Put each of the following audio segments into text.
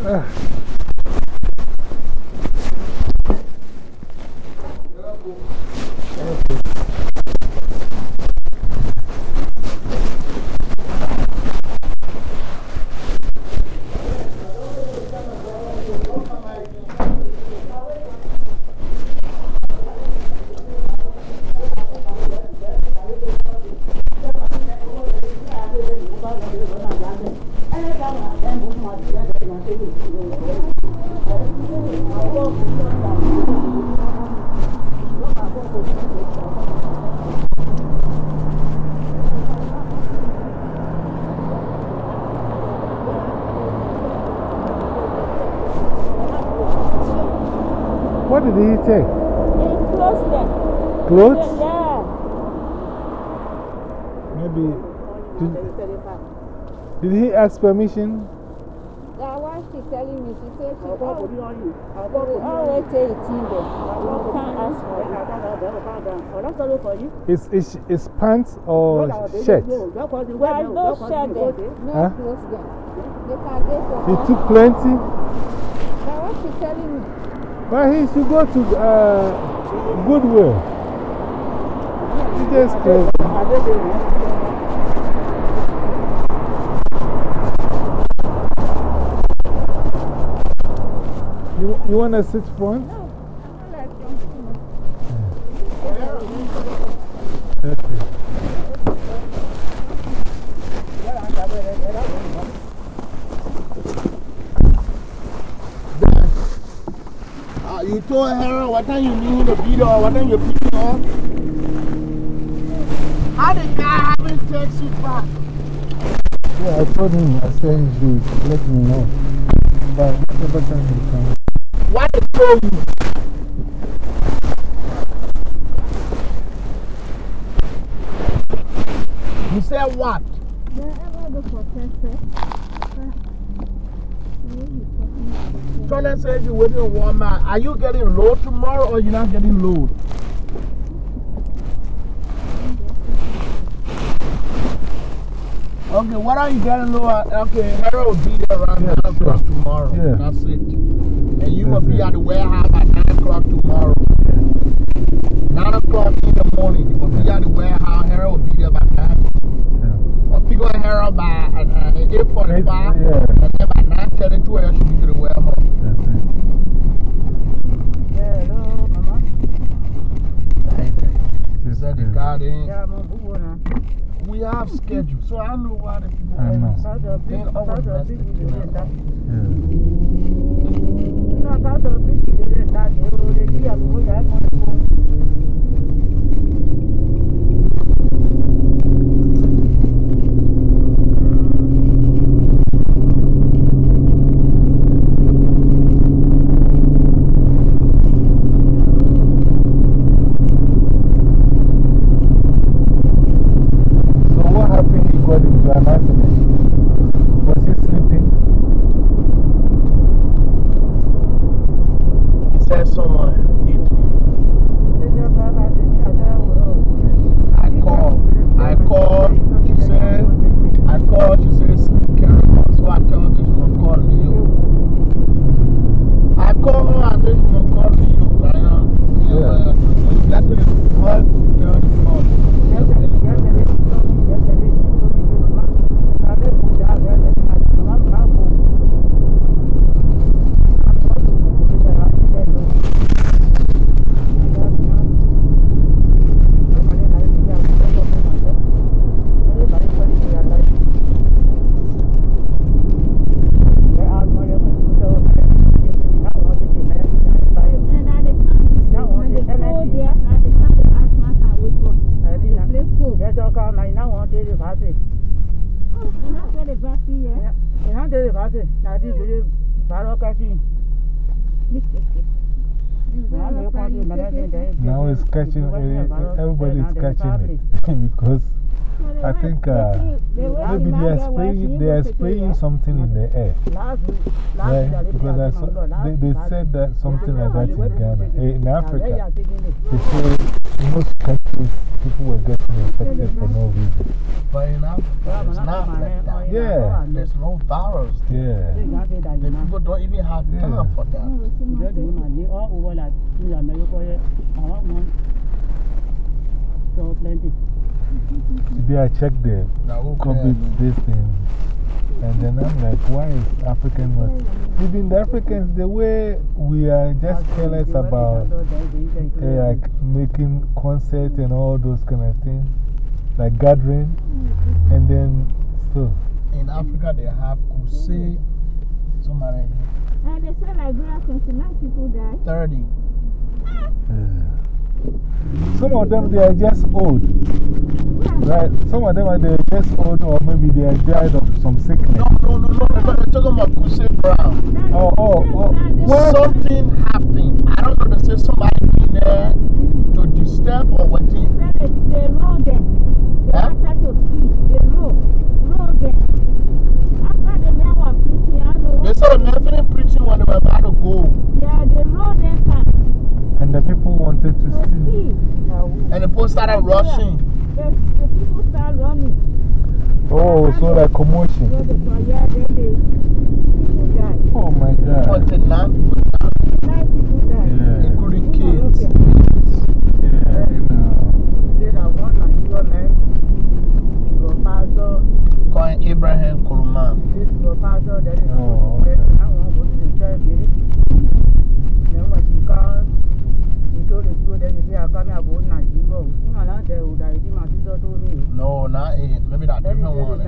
What did he take? He closed them. Clothes? Yeah. Maybe. Did he ask permission? Yeah, why she telling me? She said she always say it's in there. You can't ask for it. Is pants or shirt? There's no shirt there. No clothes there. They can get for He took plenty? Now what she telling me? But he should go to Goodwill. He just crazy. You want to sit front? No, I'm not like young Okay. You told her what time you need to be there or what time you're picking up? How the guy haven't text you back? Yeah, I told him, I said he should let me know. But whatever time he comes. What they told you? You said what? Someone said you're waiting on Walmart. Are you getting load tomorrow or you're not getting load? Okay, what are you getting load at? Okay, Harold will be there around 9 o'clock tomorrow. Yeah. That's it. And you must be at the warehouse at 9 o'clock tomorrow. 9 o'clock in the morning. You must be at the warehouse. Harold will be there by 9. Or pick up Harold by 8:45. And then by 9:32, I should be to the warehouse. Yeah, hello, Mama. She said the car in. Yeah, I'm on. We have schedule, so I know why the people I know. Was he sleeping? He said someone hit me. I called, she said sleep carry. So I told her she's going to call Leo. I called her, I said she's going to call Leo. When you got to the call, you're on the phone. Now it's catching, everybody's catching it because I think maybe they are spraying something in the air. Right? Because they said that something like that in Ghana, in Africa. They say in most countries, people were getting infected for no reason. But in Africa, it's not like that. Yeah. There's no virus. Yeah. The people don't even have time for that. Today I checked the COVID this thing, and then I'm like, why is African not? Even the Africans, the way we are just careless about like making concerts and all those kind of things, like gathering, and then still. In Africa, they have crusade. Somebody. And they say Liberia, 29 people died. 30. Some of them, they are just old. Right? Some of them are just old, or maybe they have died of some sickness. No. They're talking about Crusade Brown. Oh. Something happened. I don't know. They say somebody in there to disturb or what? They said they rolled them. They wanted to see. They rolled them. After the men were preaching, I know. They said the men finished preaching when they were about to go. Yeah, they rolled them back. And the people wanted to see. And the people started rushing. The people started running. Oh, so like commotion. Yeah, then people died. Oh my God. 29 people died. Yeah. Including kids. Yeah, Calling Abraham Kuruman. Oh, okay. No, not it. Maybe that different one.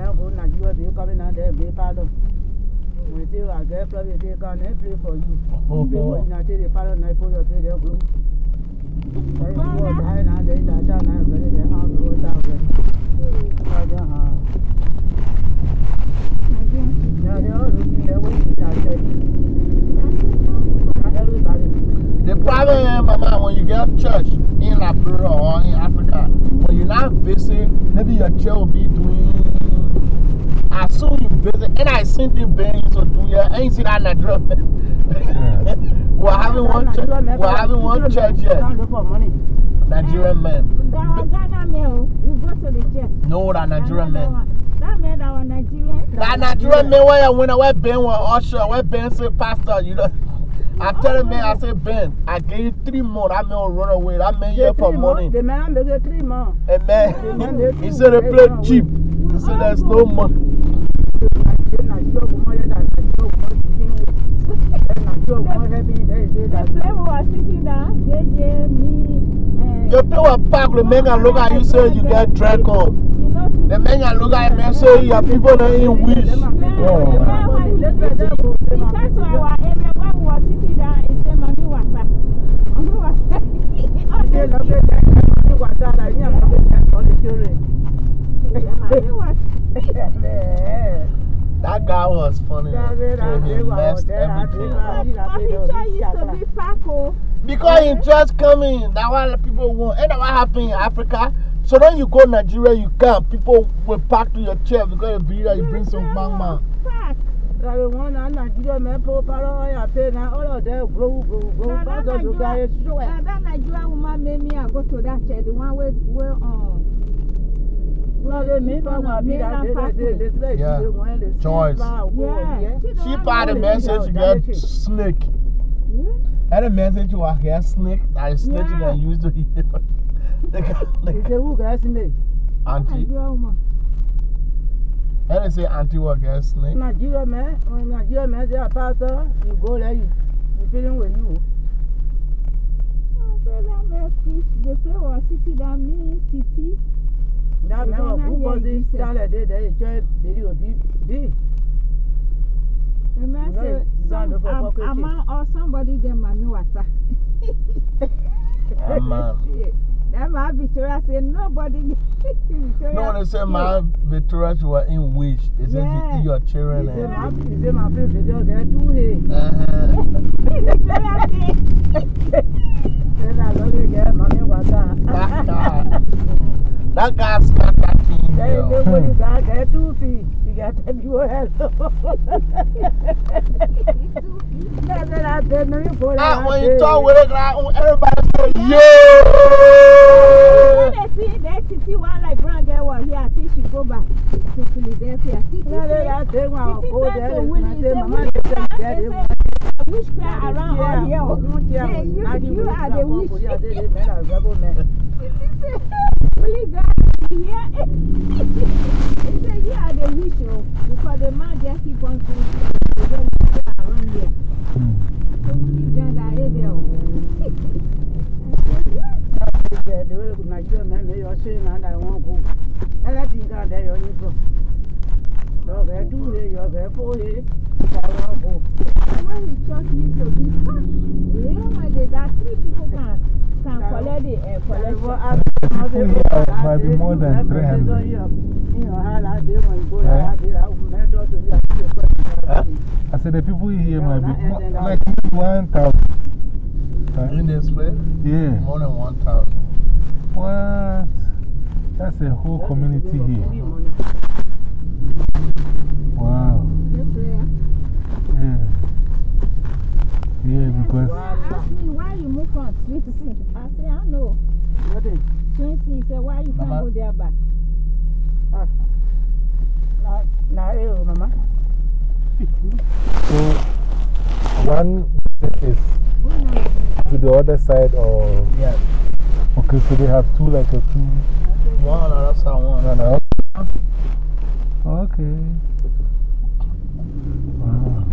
The problem is, Mama, when you get church in Liberia or in Africa, when you not visit, maybe your church will be doing. As soon as you visit, and I seen them being so do you ain't see that Nigeria. We're having one church here. Nigerian men. Ghana men, we go to the church. No, that Nigerian men. That men that were Nigerian. That Nigerian men, where Ben was usher, where Ben said pastor, you know. I tell the man, I said, Ben, I gave you 3 months. That man will run away. That man here for money. The man will get 3 months. And man, he said they play cheap. He said there's no money. The flavor was sitting down, JJ, me. You play with pack, the man can look at you say you get drunk on. The man can look at you and say your people don't even wish. Because to our area, when we were sitting down, it said, Mami Wata. That guy was funny. He messed everything up. But he used to be Paco. Because he just coming. That's why people want. And what happened in Africa? So then you go to Nigeria, you come. People will pack to your chair because you bring some bang man. Nigeria man pull I pay now all of them grow. That Nigerian woman made me go to that church, the one where Choice. She part of the message you get snake. And the message you get snake, that is snake you can use to eat. Auntie. And they say auntie will get snake. Nigeria man, they are pastor, you go there, you feeling with you. The play was sitting down, me, Titi. That man who was in Saturday, they enjoy video. The man said, Amman or somebody get Mami Wata. Amman. That man Victoria said, nobody. No, they said, my Victoria, you were in wish. They said, you eat your children. He said, my friend, video, they're too hey. That guy's got that thing. Yeah. You got that 2 feet. You got that you have. That's what I said. No, you put it. When you talk with it, everybody say, yeah. That Titi one like brown girl was here. I think she go back to Philadelphia. Titi witchcraft around all here. You are the witch. Really God here. He said you are the witch because the man just keep on saying around here. So really God are able. When the church needs to be that 3 people can collect it Might be more than 300. I said the people here might be more, like 1,000. In this place? Yeah. More than 1,000. What? That's a whole community here. Wow. Yeah. Yeah, because. Ask me why you move from Swincy. I say, I know. Swincy, he said, why you can't go there back? Mama. So, one is to the other side, or. Yes. Okay, so they have two, like a 2. One on the other side, one on the other. Okay. Wow.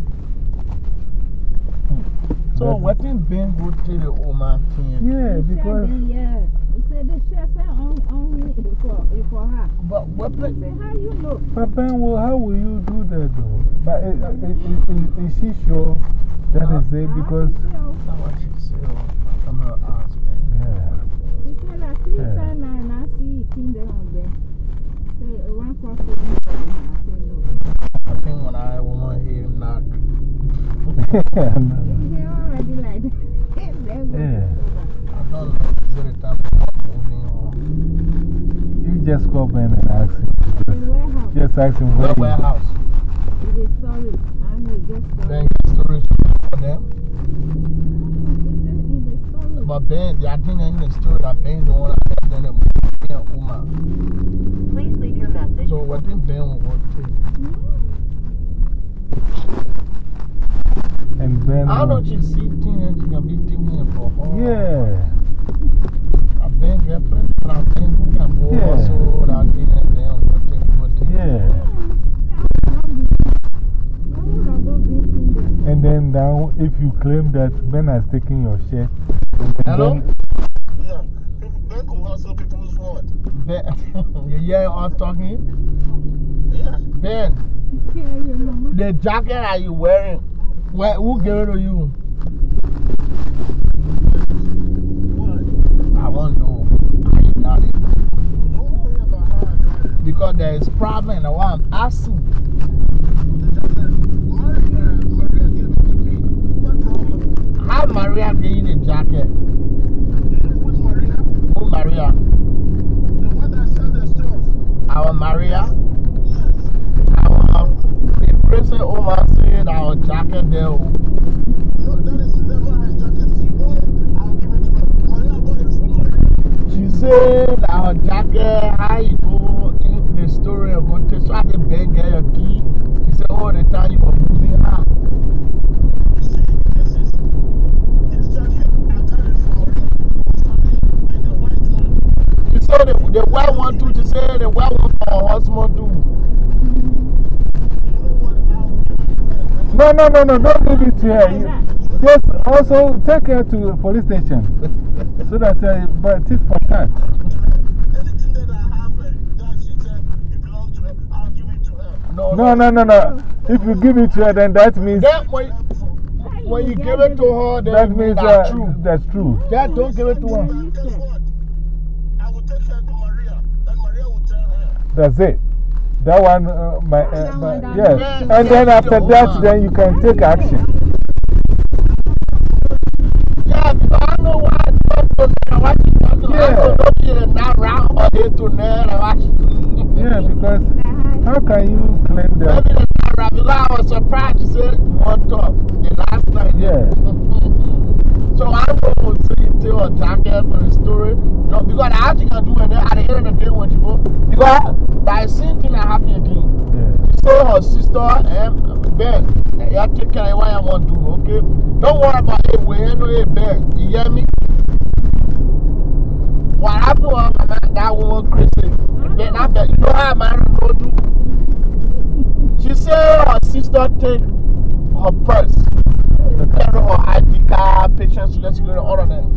So, what in Ben go to the old man thing? Yeah, because. Yeah. He said the chef said only for her. But what place? Say, how you know? But Ben, how will you do that though? But is she sure that is it? Because. That's what she said. I'm going to ask. Yeah. He said, like 3 times and I see it in there on there. Say, 1 for me. I say, no. I think when I woman hear him knock. They already like that. Yeah. I don't know. Is it a time for moving or? You just call Ben and ask him. The warehouse. Just ask him where The warehouse. It is storage. I know it gets storage. Ben get storage for them. In the storage. But Ben, I think in the story that Ben's the one that helped them to move in Uma. Please leave your message. So what did Ben want to take? And Ben. I don't you see things you can be thinking for her. Yeah. I Ben get plenty, but I Ben who can go Yeah. also that thing and then what take. Yeah. And then now, if you claim that Ben has taken your share. Hello? Yeah. Ben could also people's word. Ben, you hear us talking? Yeah. Ben, the jacket are you wearing? Who gave it to you? What? I want to know how you got it. Don't worry about how I got it. Because there is problem and why I'm asking. The jacket, Maria gave it to me. What problem? How Maria gave you the jacket? Who's Maria? Who Maria? The one that sells the stuff. Our Maria? Yes. Our the person over said our jacket there. No, that is never her jacket. She bought it. I'll give it to her. Maria bought it from Maria. She said our jacket, how you go in the story of what so I can beg her your key. She said all the time you were moving her. You see, this jacket, I got it from Maria. It's funny, and the white one. She said the white one too. She said the white one for her husband too. You know what? I'll give it to her. No, don't give it to her. Just also take her to the police station so that, but tit for tat. Anything that I have that she said it belongs to her, I'll give it to her. No. If you give it to her, then that means. Then when you give it to her, then That means that's true. That's true. That don't give it to her. And guess what? I will take her to Maria, and Maria will tell her. That's it. That one, yes. And then after that, then you can take action. Yeah, because I know why I don't know what you talking about. I don't know if you're not round or here to there. Yeah, because how can you claim that? Maybe the I was surprised to say one top the last night. Yeah. So I'm going to tell a jacket for the story. No, because I actually can do it at the end of the day when you go. Because by seeing thing that happened again. Yeah. So her sister and Ben, you take care of what I want to do, okay? Don't worry about it. We ain't no Ben. You hear me? What happened was that woman crazy. Then I bet you know how my go do. She said her sister take her purse, carry her ID card, patient security, all of that.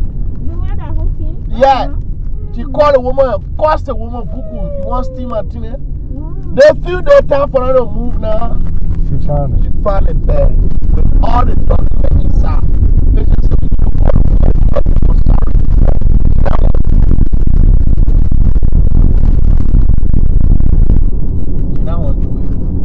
Yeah. She called the woman, cost the woman Google. You want steam Martina? They feel their time for her to move now. She found it. She found it bag with all the documents inside. Patient security, all the documents sorry. She don't want to do it.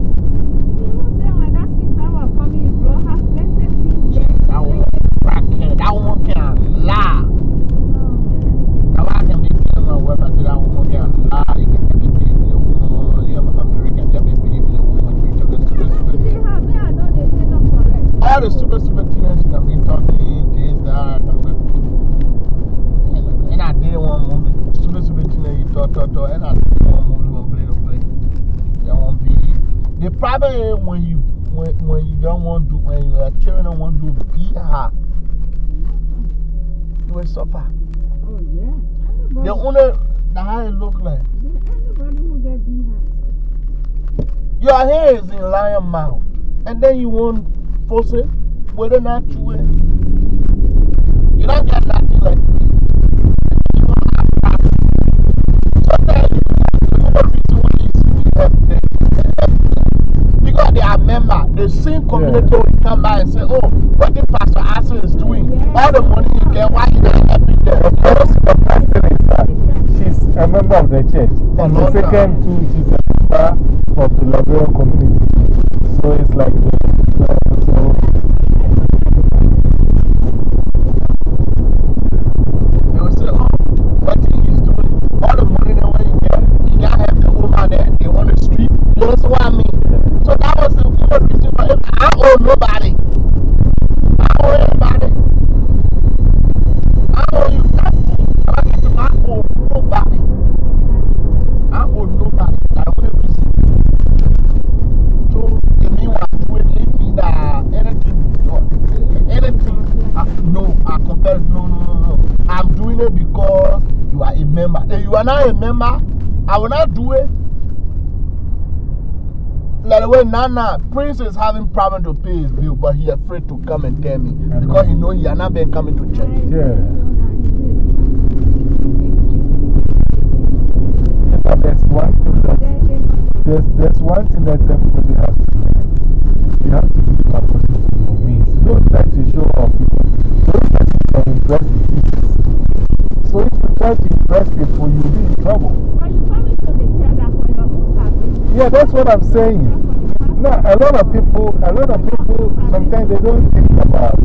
That woman crackhead. That woman can lie. Now I can be feeling my web. I said that woman can lie. You can be believing the woman. You have American, you can be believing the woman. All the stupid teenagers can be talking, this, that. And I didn't want to move. Stupid teenagers talk. And I didn't want to move, play. They won't be. The problem is when you don't want to, when your children don't want to be hard, you will suffer. Oh, yeah. The only, how it look like. Anybody who get beat Your hair is in lion mouth, and then you won't force it, whether or not you will. You don't get nothing like me. You don't have nothing. Sometimes you don't reason when you see me every day. Because they are members, the same community will come by and say, oh, what the Pastor Arthur is doing, all the money you get, why you don't help me there? The first thing is that she's a member of the church. And the second, too, she's a member of the Liberal community. So it's like, they will say, oh, what thing he's doing, all the money that way you can't have the woman there, they want the street. You know what I mean? So that was the reason why I owe nobody. I owe anybody. I owe you nothing. I owe nobody. I owe nobody. I owe everything. So the mean what I'm doing, it means that anything, no, I compare, no. I'm doing it because you are a member. If you are not a member, I will not do it. Like the way Nana, Prince is having problem to pay his bill, but he afraid to come and tell me because he know he has not been coming to church. yeah. But there's one thing that everybody has to do. You have to live according to your means. Don't try to show off people. Don't try to impress people. So if you try to impress people, you'll be in trouble. Yeah, that's what I'm saying. No, a lot of people, sometimes they don't think about,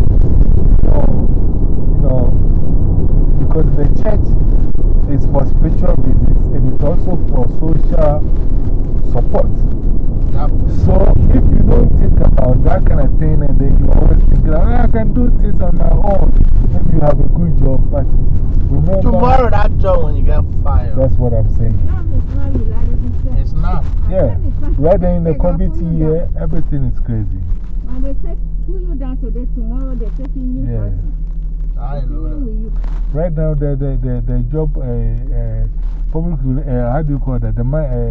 because the church is for spiritual reasons and it's also for social support. So if you don't think about that kind of thing and then you always think, I can do things on my own, if you have a good job, but remember. Tomorrow that job when you get fired. That's what I'm saying. It's not. Yeah. Right there in the committee here, everything is crazy. When they pull you down today, tomorrow they're taking you. Yeah. I know that. Right now, the job, public, how do you call that?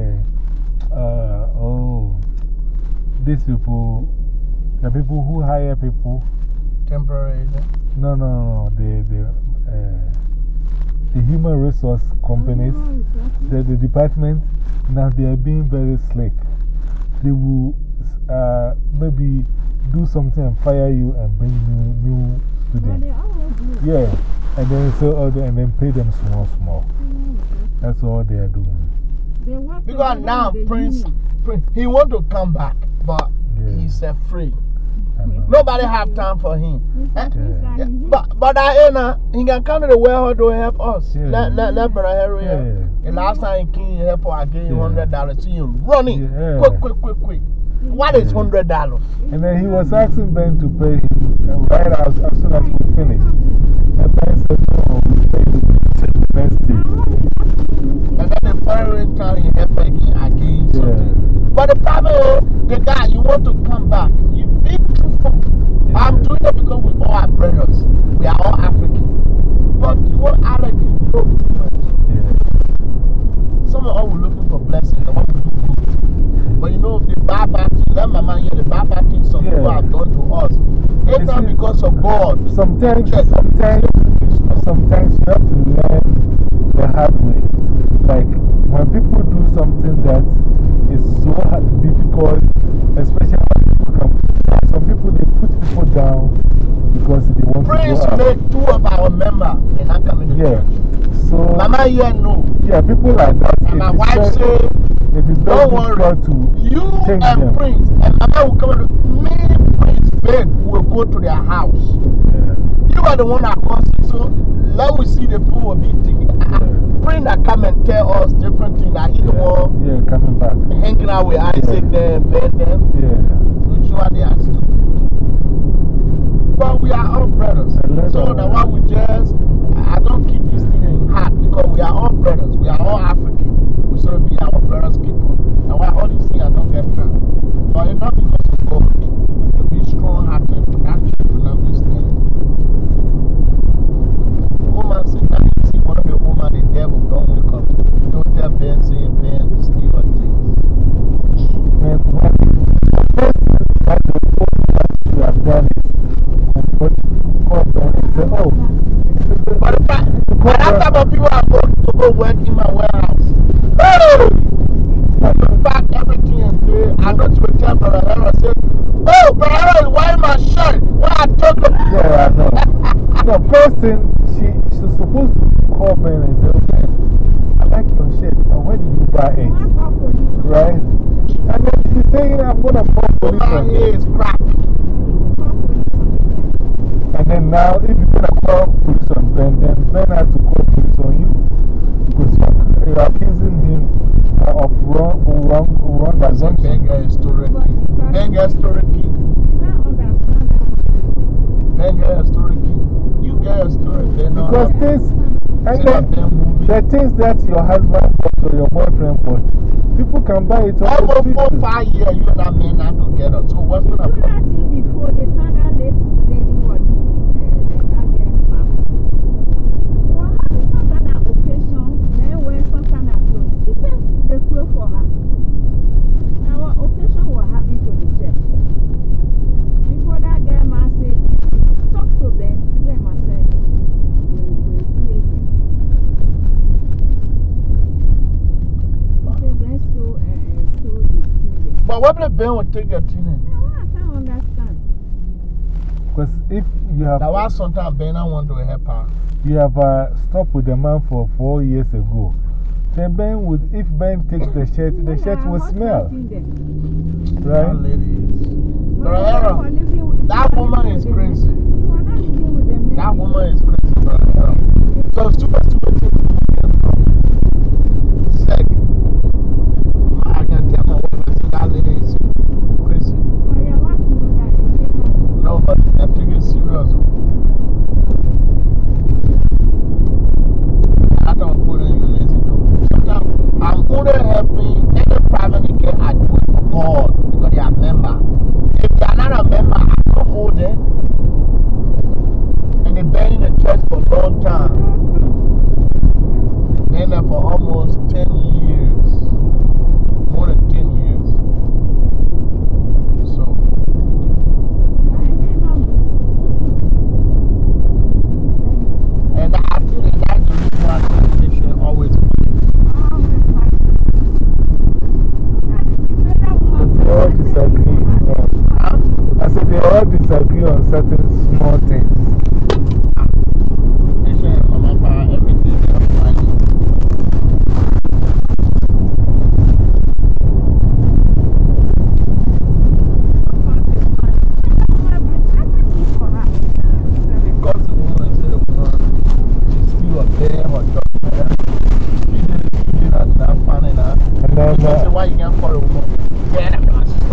These people, the people who hire people. Temporary. No. The human resource companies, the department, now they are being very slick. They will maybe do something and fire you and bring new students. Yeah, and then and then pay them small. That's all they are doing. Because now Prince, he want to come back, but he's afraid. Nobody have time for him. Yeah. But he can come to the warehouse to help us. Let Brother Harry. The last time he came, he helped us, I gave him $100. See him running. Quick. What is $100? And then he was asking Ben to pay him right as soon as we finished. And Ben said, no, we pay him the next day. And then the following time he helped again something. But the problem is, the guy, you want to come back. You be truthful. I'm doing it because we all are brothers. We are all African. But you want Alex to know different. Some of us were looking for blessings. The one we do good. But you know, the bad things, let my man hear the bad things some people have done to us. It's not because of God. Sometimes you have to learn the hard way. Like when people do something that is so difficult, especially when people come. Some people, they put people down because they want Prince to go made 2 of our members and not coming to church. So, Mama here no. Yeah, people like that. And my wife said, don't worry, you and them. Prince, and Mama will come to me, Prince, beg, will go to their house. You are the one that caused it, so let we see the people will be thinking. Prince that come and tell us different things that he the one. Yeah, coming back. Hanging out with Isaac them, Ben them. Which one they are stupid. But we are all brothers. So the one we just, I don't keep this thing in heart because we are all brothers. We are all African. We should be our brothers' people. And why all these things I don't get done. But it's not because of God. To be strong hearted, to have children of this thing. Woman said, that you see one of the woman, the devil, don't wake up. Don't tell Ben, say Ben, steal your things. And when you have done it, call them and say, oh. But after people are going to go work in my warehouse, oh! I will pack everything and say, I know to tell Brother Harold, say, oh, Brother Harold, why my shirt? Why I took it? Yeah, I know. The first thing, she's supposed to call Ben and say, okay, I like your shirt, but where did you buy it? Right? And then she's saying, I'm going to call police on you. Is crap. And then now, if you're going to call police on Ben, then Ben has to call police on you. Because you're accusing him of wrong assumption. Benga is story key. Benga is story key. Benga is story key. You guys story. Because the things that your husband bought or your boyfriend bought, people can buy it on the street. Almost 5 years, you and that man are together. So what's going to happen? Before the time that lady was some kind of occasion, then wear some kind of clothes. She said the clothes for her. Our occasion was happening to the church. Before that girl man said, talk to Ben, you and myself. We'll do it. He said, Ben stole the thing. But what will Ben will take your thing? I can't understand. Because if you have. That was sometimes Ben I want to help her. You have stopped with the man for 4 years ago. Then Ben would, if Ben takes the shirt will smell. Right? That lady is. That woman is crazy. That woman is crazy. So, super things sick. I can tell my wife that lady is crazy. No, but I'm taking it serious. I don't put in you listen to. Sometimes I'm only helping any private get I do it for God because they are member. If they are not a member, I don't hold them. And they've been in the church for a long time.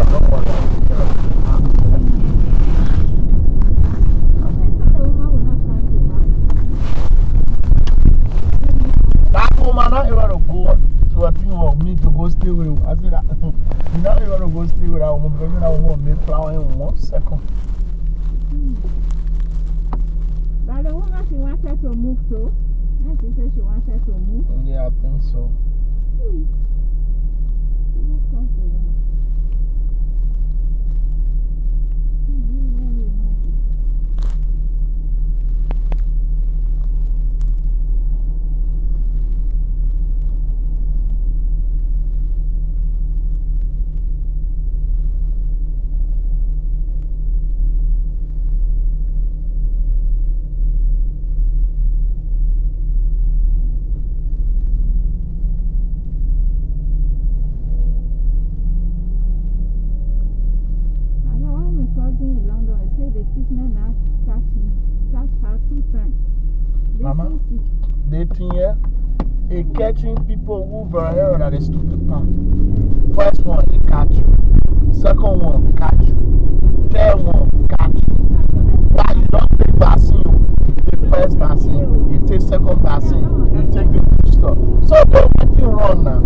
don't worry. That woman, I want to go to a thing of me to go stay with you. I said, now you want to go stay with our woman because I want to make flower in 1 second. But the woman, she wanted to move too. And she said she wanted to move. Yeah, I think so. Mama, dating here, it catching people who very hard that is stupid part. First one, it catch you. Second one, catch you. Third one, catch you. Why you don't take vaccine? You take first vaccine, you take second vaccine, you take the booster. So don't make you wrong now.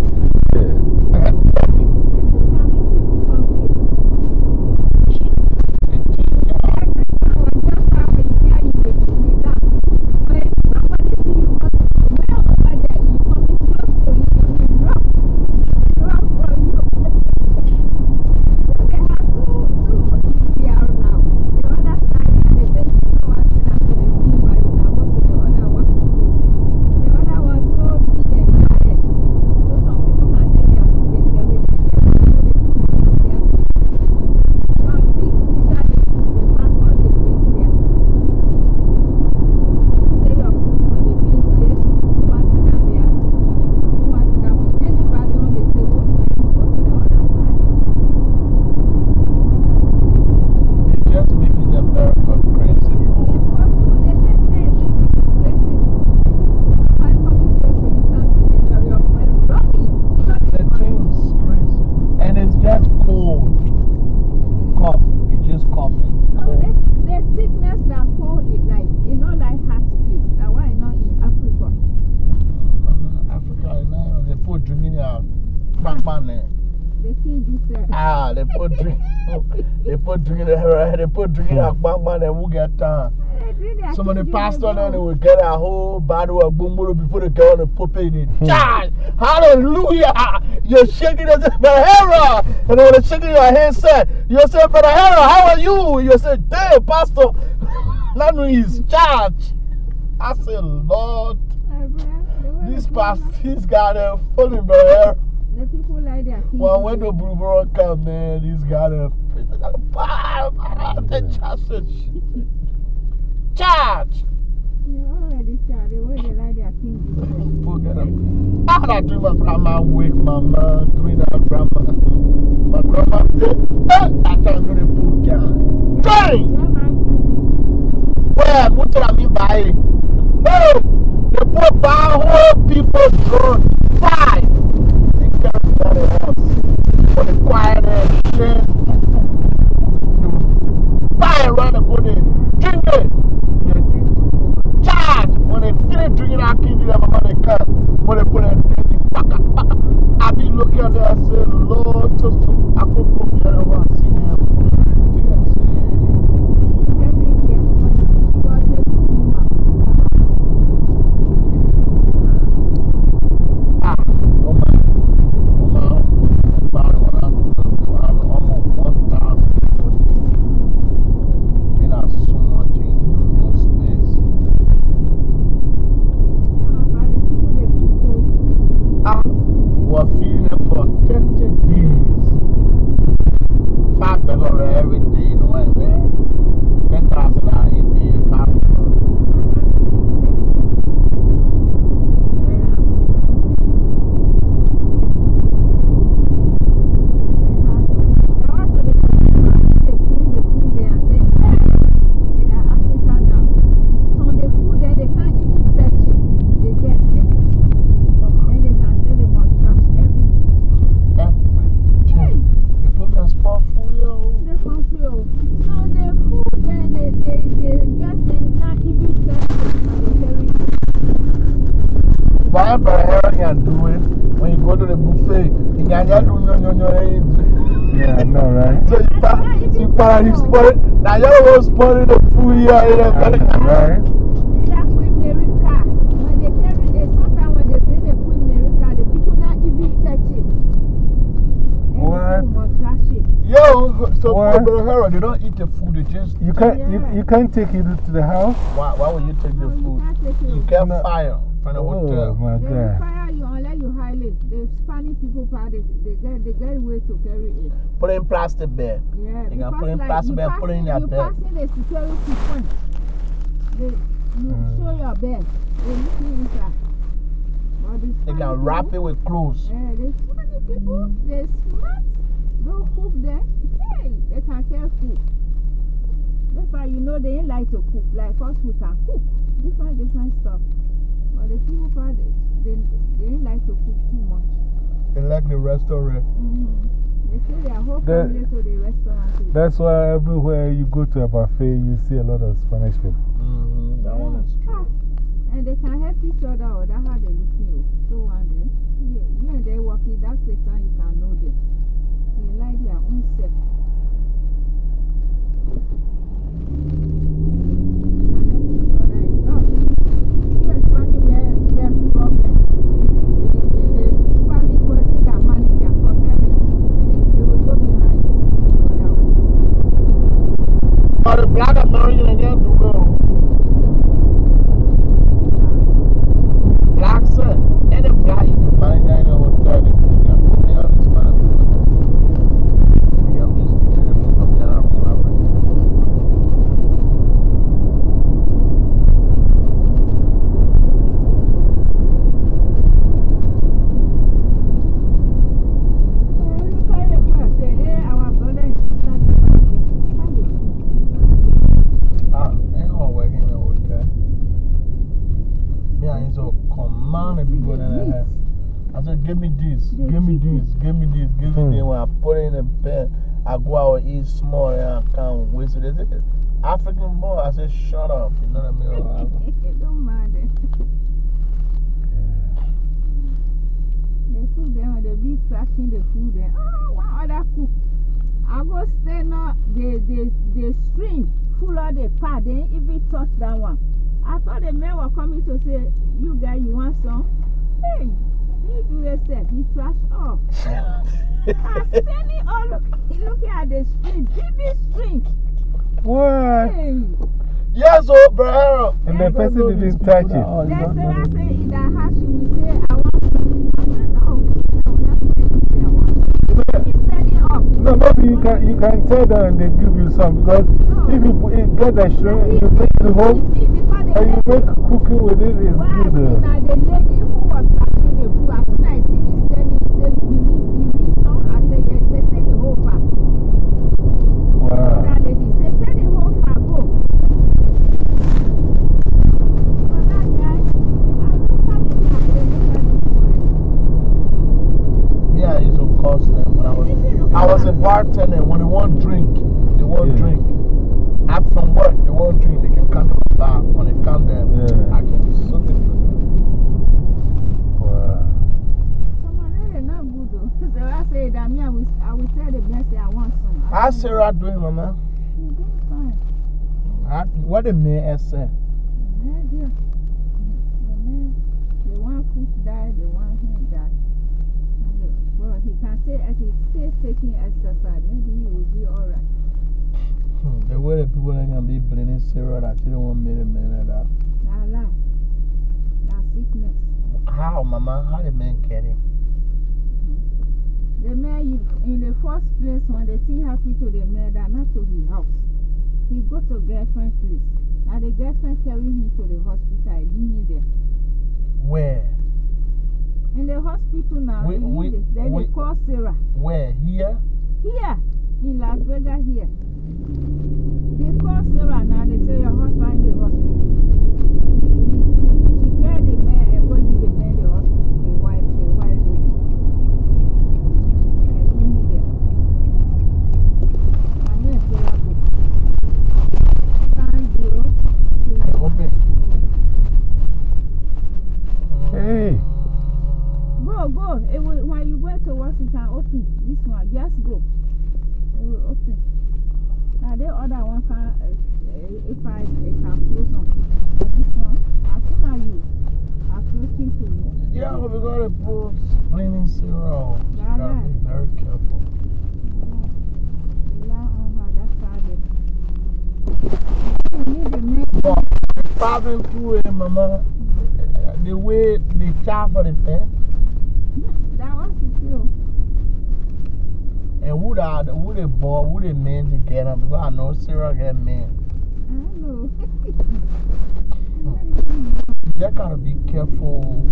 They put drinking a bangman and we'll get down. Some of the pastor then will get a whole bottle of boombolo before they go on the pulpit. Charge! Hallelujah! You're shaking as a Hera! And when they're shaking your head, said, you say, Brother Hera, how are you? You say, damn, Pastor, Nanu is charged. I said, Lord, this pastor's got a funny Brother Hera. The people like that. Well, when the Blue come, man, he's got a charge. They already charged. The way they like their things. How did I do my grandma wake mama doing our grandma? My grandma said, I can't do the pool can. Train! Where? What do I mean by it? Oh! The poor whole people drunk. 5! For the quiet and shit. Fire around the body. Drink it. Charge. When they finish drinking our king, you have a money cut. When they put it in the fuck. I be looking at it and say, Lord, just to, I could put me on one see him. Yeah, I know, right? So you spotted. Now you was spotted the food here. Right? That Queen Mary car, when they carry it, sometimes when they bring the Queen Mary car, the people not even touch it. And What? they say, trash it. Yo, so Brother Harold, they don't eat the food, they just. You can't take it to the house? Why would you take the No, food? you can't take it. You can't fire from the Oh, hotel. my They will God. fire you unless you hide it. The Spanish people, they get way to carry it. Put it in plastic bag. Yeah, You can because put it in like plastic bag, put it in your you bag. passing the security point. You show your bag. They look you inside. But the They Spanish can wrap people, it with clothes. yeah, the Spanish people, they're smart. Don't cook them. Hey, they can care food. That's why you know they ain't like to cook. Like us, we can cook. Different stuff. But the people, they ain't like to cook too much. They like the restaurant. They say their whole family to the restaurant. That's why everywhere you go to a buffet, you see a lot of Spanish people. That one is true. And they can help each other, or that's how they look you. So, and then, you and they working, that's the time you can know them. They like their own self. But the black American again do well. Black son, and the black in the hotel, they can put me on this man. They can be stupid, they come here and move. I said, give me this, give me this, give me this, give me this. When I put it in the bed, I go out and eat small and I can't waste it. They say, African boy, I said, shut up. You know what I mean? Don't mind it. They cook them and they be crashing the food there. Oh, one other cook. I go stay now, the stream full of the pot, they ain't even touch that one. I thought the men were coming to say, you guys, you want some? Hey, you do yourself, you trash off. I'm standing all looking at the stream, big stream. What? Hey. Yes, so, bro. And the person didn't touch it. That's why I say in that house, she will say, I want some. I said, no, not anything I want. He's standing up. No, maybe you can tell them and they give you some because if you get a shrimp, you take it home and you make cooking with it, it's good. Now, the lady who was packing the food, as soon as I see me standing, he said, you need some? I said, yes, they take the whole pack. Wow. That lady said, take the whole pack, go. But that guy, I look at the pack, they look at this one. Yeah, I used to cost them when I was a bartender. When they want drink, they won't drink. After work, they won't drink. They can come to the bar. When they come there, I can soak it for them. Wow. Come on, they're not good though. So I say that me, I will tell the man, say I want some. How's Sarah doing, Mama? She's doing fine. What the man said? Man, dear. The man, the one who died, the one who died. Well, he can say, as he stays taking exercise, maybe he will be alright. The way the people are going to be blaming Sarah that she don't want me to man like that. That's lie. That's sickness. How, Mama? How the man get it? The man, in the first place, when the thing happened to the man, that not to his house. He go to girlfriend's place. Now the girlfriend carry him to the hospital. I leave him there. Where? In the hospital now, then they call Sarah. Where? Here? Here, in Las Vegas, here. They call Sarah now, they say your husband in the hospital. He carried the man and go leave the man in the hospital, the wife lady. And he need it. And then Sarah go. 50. Open. Hey. Go. When you go to work, because it can open. This one, just go. It will open. Now, the other one can, if it can close on. But this one, as soon as you are closing to me. Yeah, we got to put cleaning syrup. You got to be very careful. But the problem too is, Mama, the way they charge for the pen. That was it too. And who the boy, who the men to get them? Because I know Sarah get men. I know. You gotta be careful.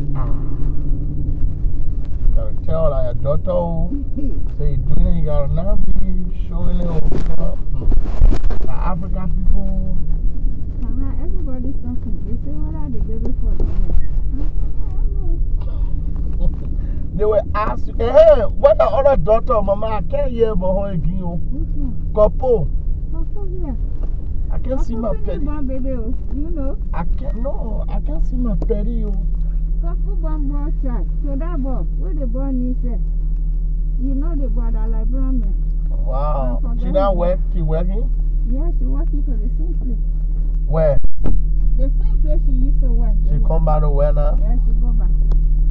You gotta tell like, your daughter, say you're doing it, you gotta not be showing it over. African people. Everybody's talking. They say, what are the baby for the men? They will ask you, hey, what the other daughter, Mama? I can't hear about her again. Which one? Couple. Couple here. I can't see my petty. Baby, you know? I can't see my petty. Couple born boy child. So that boy, what the boy needs, you know the boy that like brown men. Wow. She not work? She working? Yeah, she working for the same place. Where? The same place she used to work. She come back to where now? Yeah, she go back.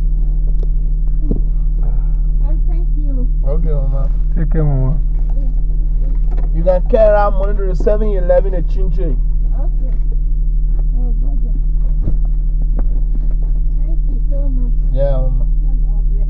Thank you. Okay, Mama. Take care, Mama. You can carry out money to the 7-Eleven at Chinche. Okay. Oh, God. Thank you so much. Yeah, Mama. God bless.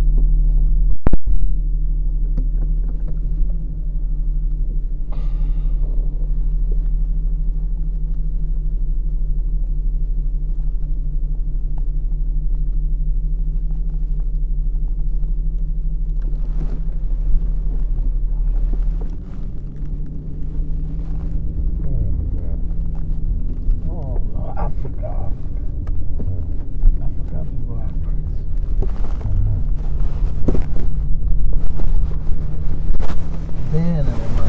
Africa people are crazy. Man,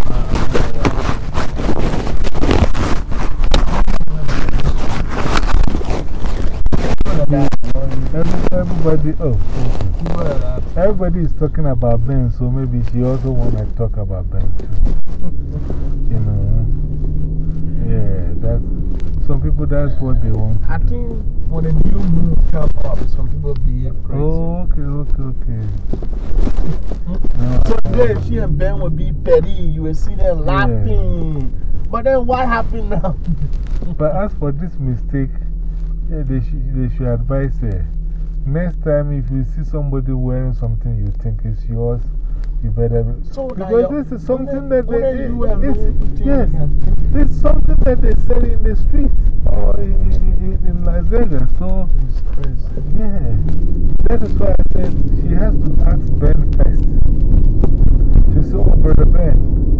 everybody is talking about Ben, so maybe she also want to talk about Ben too. You know, yeah, that's some people, that's what they want. I think when a new moon comes up, some people behave crazy. Oh, okay. No, so then she and Ben will be petty, you will see them laughing. But then what happened now? But as for this mistake, yeah, they should advise her. Next time, if you see somebody wearing something you think is yours, you better be. So because this is something that yes, this is something that they sell in the streets or in Las Vegas. So, it's crazy. Yeah. That is why I said she has to ask Ben first. She said, oh, Brother Ben,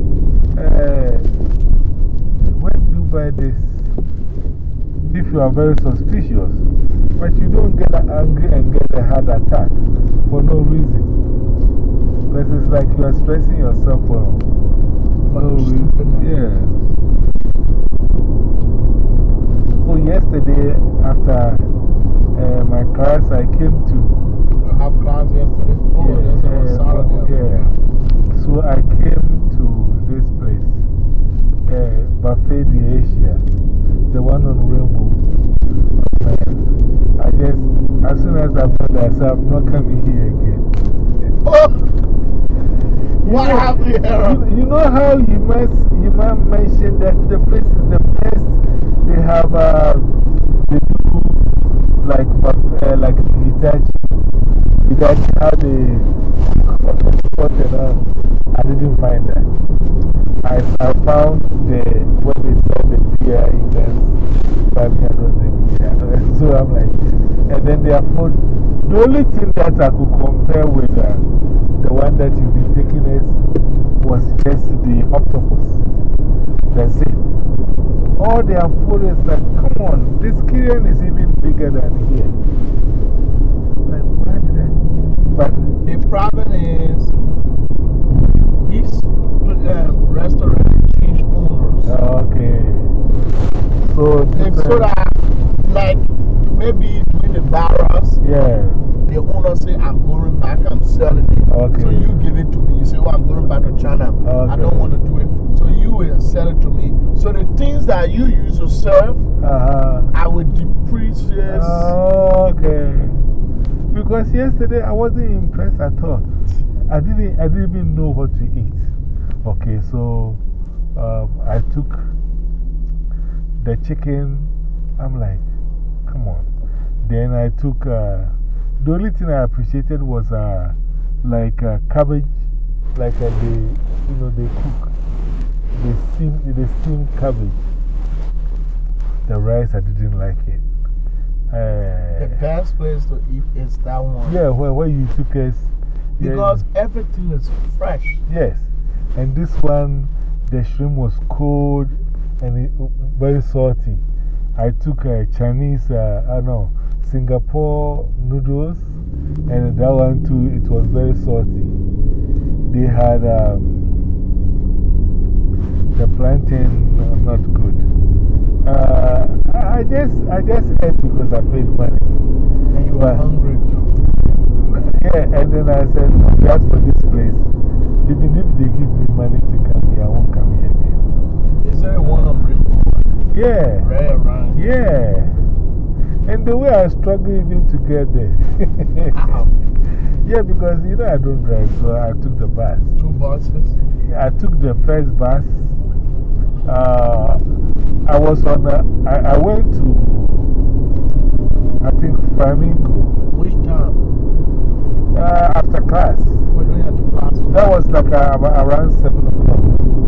where did you buy this? If you are very suspicious, but you don't get angry and get a heart attack for no reason. Because it's like you are stressing yourself for no reason. Yeah. Oh, yesterday, after my class, I came to. You have class yesterday? Oh, yeah, yesterday was Saturday. Yeah. So I came to this place, Buffet d'Asia, the one on Rainbow. I just, as soon as I'm done, I said, I'm not coming here again. Oh! What happened here? You know how you must mention that the place is the best. They have, they do like Hitachi, how they spot and all. I didn't find that. I found when they sell the beer in the 500 beer. So I'm like, and then their food, the only thing that I could compare with the one that you've been taking was just the octopus. That's it. All their food is like, come on, this Korean is even bigger than here. Like, why did I? But the problem is, this restaurant changed owners. Okay. So that, like, maybe during the barrels, yeah. the owner say, I'm going back, I'm selling it. Okay. So you give it to me. You say, oh, I'm going back to China. Okay. I don't want to do it. So you will sell it to me. So the things that you use to serve, I will depreciate. Okay. Because yesterday I wasn't impressed at all. I didn't even know what to eat. Okay, so I took the chicken. I'm like, come on. Then I took, the only thing I appreciated was like cabbage, like they cook, they steam cabbage. The rice, I didn't like it. The best place to eat is that one. Yeah, where you took us. Because everything is fresh. Yes. And this one, the shrimp was cold and very salty. I took Chinese, Singapore noodles, and that one too, it was very salty. They had the plantain, not good. I just ate because I paid money. And you were hungry too. Yeah, and then I said, that's for this place. Even if they give me money to come here, I won't come here again. Is there one on Ridge? Yeah. Red, right? Yeah. And the way I struggle even to get there. Yeah, because I don't drive, so I took the bus. 2 buses? I took the first bus. I was on I went to, I think, Flamingo. Which time? After class. When we had the class? That was like around 7 o'clock.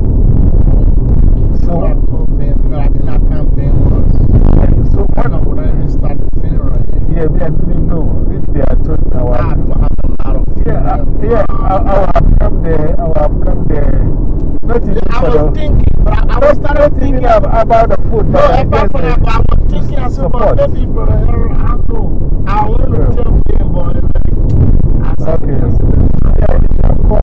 So, I did not come paying us. So, I don't know when I even started feeling right here. Yeah, I didn't know if they had told me. I do have a lot of Yeah, I would have come there. I would have come there. Not even I was thinking, but I was started thinking about the food. No, apart from that, I was thinking, I said, but maybe, brother, I don't know. I want to tell you.